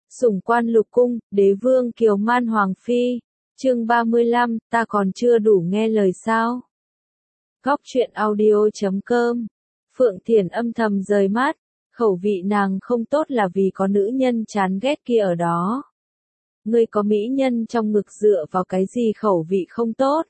Sủng quan lục cung, đế vương kiều man hoàng phi. Chương 35, ta còn chưa đủ nghe lời sao? Góc truyện audio.com. Phượng Thiển âm thầm rời mắt, khẩu vị nàng không tốt là vì có nữ nhân chán ghét kia ở đó. Ngươi có mỹ nhân trong ngực dựa vào cái gì khẩu vị không tốt?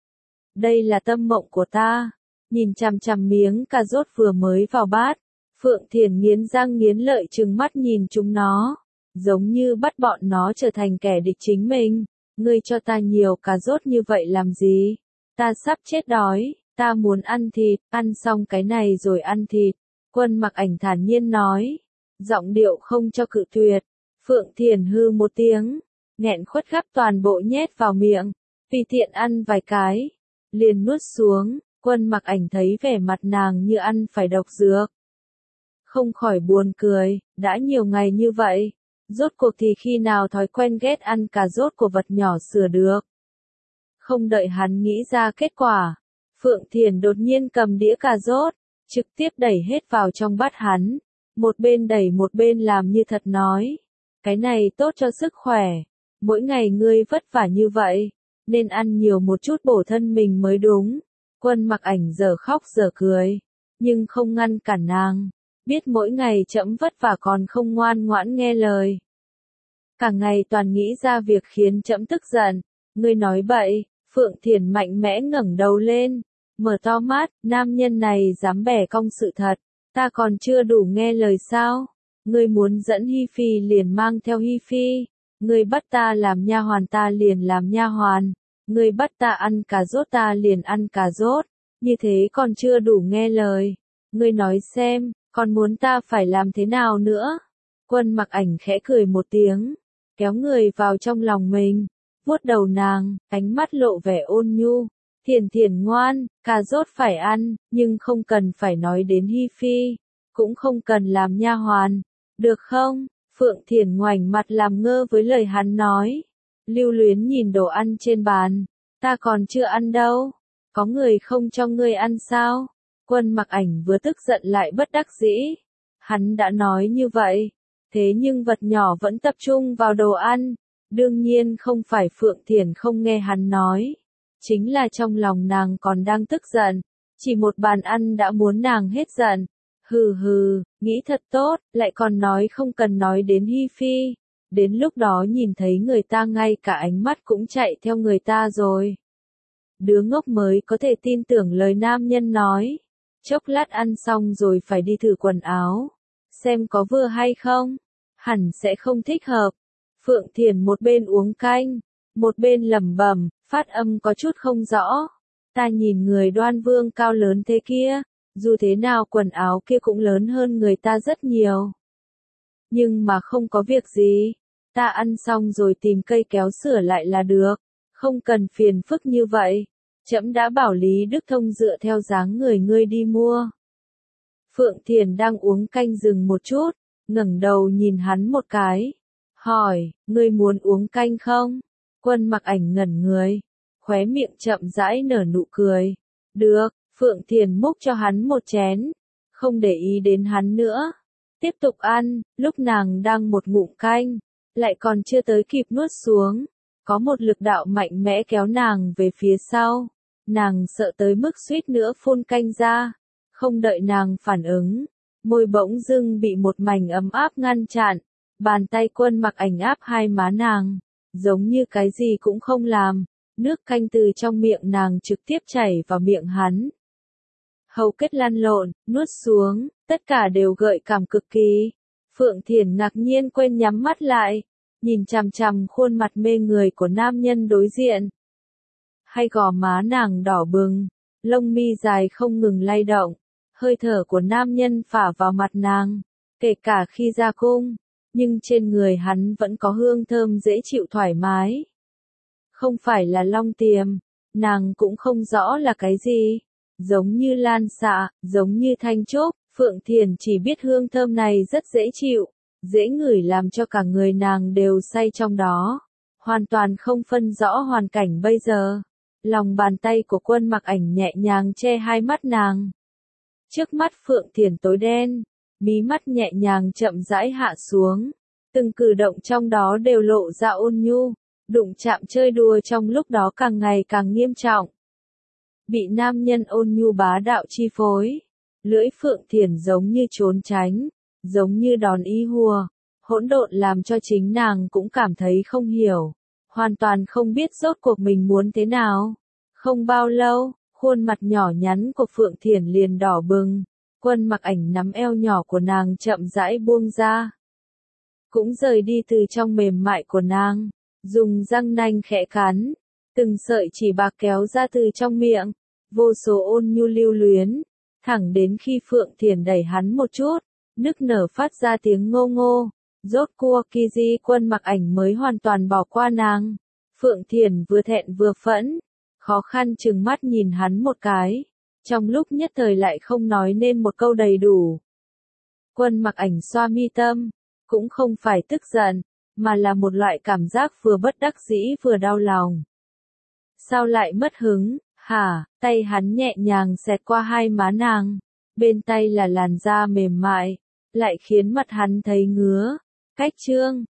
Đây là tâm mộng của ta. Nhìn chằm chằm miếng cà rốt vừa mới vào bát, Phượng Thiển nghiến răng nghiến lợi trừng mắt nhìn chúng nó, giống như bắt bọn nó trở thành kẻ địch chính mình. Ngươi cho ta nhiều cà rốt như vậy làm gì? Ta sắp chết đói, ta muốn ăn thịt, ăn xong cái này rồi ăn thịt. Quân Mặc Ảnh thản nhiên nói, giọng điệu không cho cự tuyệt. Phượng Thiển hư một tiếng, nghẹn khuất gắp toàn bộ nhét vào miệng, tùy tiện ăn vài cái, liền nuốt xuống. Quân Mặc Ảnh thấy vẻ mặt nàng như ăn phải độc dược, không khỏi buồn cười, đã nhiều ngày như vậy, rốt cuộc thì khi nào thói quen ghét ăn cà rốt của vật nhỏ sửa được. Không đợi hắn nghĩ ra kết quả, Phượng Thiển đột nhiên cầm đĩa cà rốt, trực tiếp đẩy hết vào trong bát hắn, một bên đẩy một bên làm như thật nói, cái này tốt cho sức khỏe, mỗi ngày ngươi vất vả như vậy, nên ăn nhiều một chút bổ thân mình mới đúng. Quân Mặc Ảnh giờ khóc giờ cười, nhưng không ngăn cản nàng, biết mỗi ngày trẫm vất vả còn không ngoan ngoãn nghe lời. Cả ngày toàn nghĩ ra việc khiến trẫm tức giận, ngươi nói bậy. Phượng Thiển mạnh mẽ ngẩng đầu lên, mở to mắt, nam nhân này dám bẻ cong sự thật, ta còn chưa đủ nghe lời sao? Ngươi muốn dẫn Hi Phi liền mang theo Hi Phi, ngươi bắt ta làm nha hoàn ta liền làm nha hoàn, ngươi bắt ta ăn cà rốt ta liền ăn cà rốt, như thế còn chưa đủ nghe lời. Ngươi nói xem, còn muốn ta phải làm thế nào nữa? Quân Mặc Ảnh khẽ cười một tiếng, kéo người vào trong lòng mình, vuốt đầu nàng, ánh mắt lộ vẻ ôn nhu. Thiển Thiển ngoan, cà rốt phải ăn, nhưng không cần phải nói đến Hi Phi, cũng không cần làm nha hoàn, được không? Phượng Thiển ngoảnh mặt làm ngơ với lời hắn nói, lưu luyến nhìn đồ ăn trên bàn, ta còn chưa ăn đâu, có người không cho ngươi ăn sao? Quân Mặc Ảnh vừa tức giận lại bất đắc dĩ, hắn đã nói như vậy, thế nhưng vật nhỏ vẫn tập trung vào đồ ăn. Đương nhiên không phải Phượng Thiển không nghe hắn nói, chính là trong lòng nàng còn đang tức giận, chỉ một bàn ăn đã muốn nàng hết giận. Hừ hừ, nghĩ thật tốt, lại còn nói không cần nói đến Hi Phi, đến lúc đó nhìn thấy người ta ngay cả ánh mắt cũng chạy theo người ta rồi. Đứa ngốc mới có thể tin tưởng lời nam nhân nói, chốc lát ăn xong rồi phải đi thử quần áo, xem có vừa hay không, hẳn sẽ không thích hợp. Phượng Thiển một bên uống canh, một bên lẩm bẩm, phát âm có chút không rõ. Ta nhìn người Đoan Vương cao lớn thế kia, dù thế nào quần áo kia cũng lớn hơn người ta rất nhiều. Nhưng mà không có việc gì, ta ăn xong rồi tìm cây kéo sửa lại là được, không cần phiền phức như vậy. Trẫm đã bảo Lý Đức Thông dựa theo dáng người ngươi đi mua. Phượng Thiển đang uống canh dừng một chút, ngẩng đầu nhìn hắn một cái. Hỏi, ngươi muốn uống canh không? Quân Mặc Ảnh ngẩn người, khóe miệng chậm rãi nở nụ cười. Được, Phượng Thiển múc cho hắn một chén, không để ý đến hắn nữa. Tiếp tục ăn, lúc nàng đang một ngụm canh, lại còn chưa tới kịp nuốt xuống. Có một lực đạo mạnh mẽ kéo nàng về phía sau. Nàng sợ tới mức suýt nữa phun canh ra. Không đợi nàng phản ứng, môi bỗng dưng bị một mảnh ấm áp ngăn chặn. Bàn tay Quân Mặc Ảnh áp hai má nàng, giống như cái gì cũng không làm, nước canh từ trong miệng nàng trực tiếp chảy vào miệng hắn. Hầu kết lăn lộn, nuốt xuống, tất cả đều gợi cảm cực kỳ. Phượng Thiển ngạc nhiên quên nhắm mắt lại, nhìn chằm chằm khuôn mặt mê người của nam nhân đối diện. Hai gò má nàng đỏ bừng, lông mi dài không ngừng lay động, hơi thở của nam nhân phả vào mặt nàng, kể cả khi ra cung. Nhưng trên người hắn vẫn có hương thơm dễ chịu thoải mái. Không phải là long tiềm, nàng cũng không rõ là cái gì, giống như lan xạ, giống như thanh trúc, Phượng Thiển chỉ biết hương thơm này rất dễ chịu, dễ ngửi làm cho cả người nàng đều say trong đó, hoàn toàn không phân rõ hoàn cảnh bây giờ. Lòng bàn tay của Quân Mặc Ảnh nhẹ nhàng che hai mắt nàng. Trước mắt Phượng Thiển tối đen. Mí mắt nhẹ nhàng chậm rãi hạ xuống, Từng cử động trong đó đều lộ ra ôn nhu, đụng chạm chơi đùa trong lúc đó càng ngày càng nghiêm trọng. Bị nam nhân ôn nhu bá đạo chi phối, lưỡi Phượng Thiển giống như trốn tránh, giống như đòn y hùa, hỗn độn làm cho chính nàng cũng cảm thấy không hiểu, hoàn toàn không biết rốt cuộc mình muốn thế nào. Không bao lâu, khuôn mặt nhỏ nhắn của Phượng Thiển liền đỏ bừng, Quân Mặc Ảnh nắm eo nhỏ của nàng chậm rãi buông ra. Cũng rời đi từ trong mềm mại của nàng, dùng răng nanh khẽ cắn, từng sợi chỉ bạc kéo ra từ trong miệng, vô số ôn nhu lưu luyến, thẳng đến khi Phượng Thiển đẩy hắn một chút, nức nở phát ra tiếng ngô ngô, rốt cuộc Kiji Quân Mặc Ảnh mới hoàn toàn bỏ qua nàng. Phượng Thiển vừa thẹn vừa phẫn, khó khăn chừng mắt nhìn hắn một cái, trong lúc nhất thời lại không nói nên một câu đầy đủ. Quân Mặc Ảnh xoa mi tâm, cũng không phải tức giận, mà là một loại cảm giác vừa bất đắc dĩ vừa đau lòng. Sao lại mất hứng, hả? Tay hắn nhẹ nhàng xẹt qua hai má nàng, bên tay là làn da mềm mại, lại khiến mặt hắn thấy ngứa. Cách chương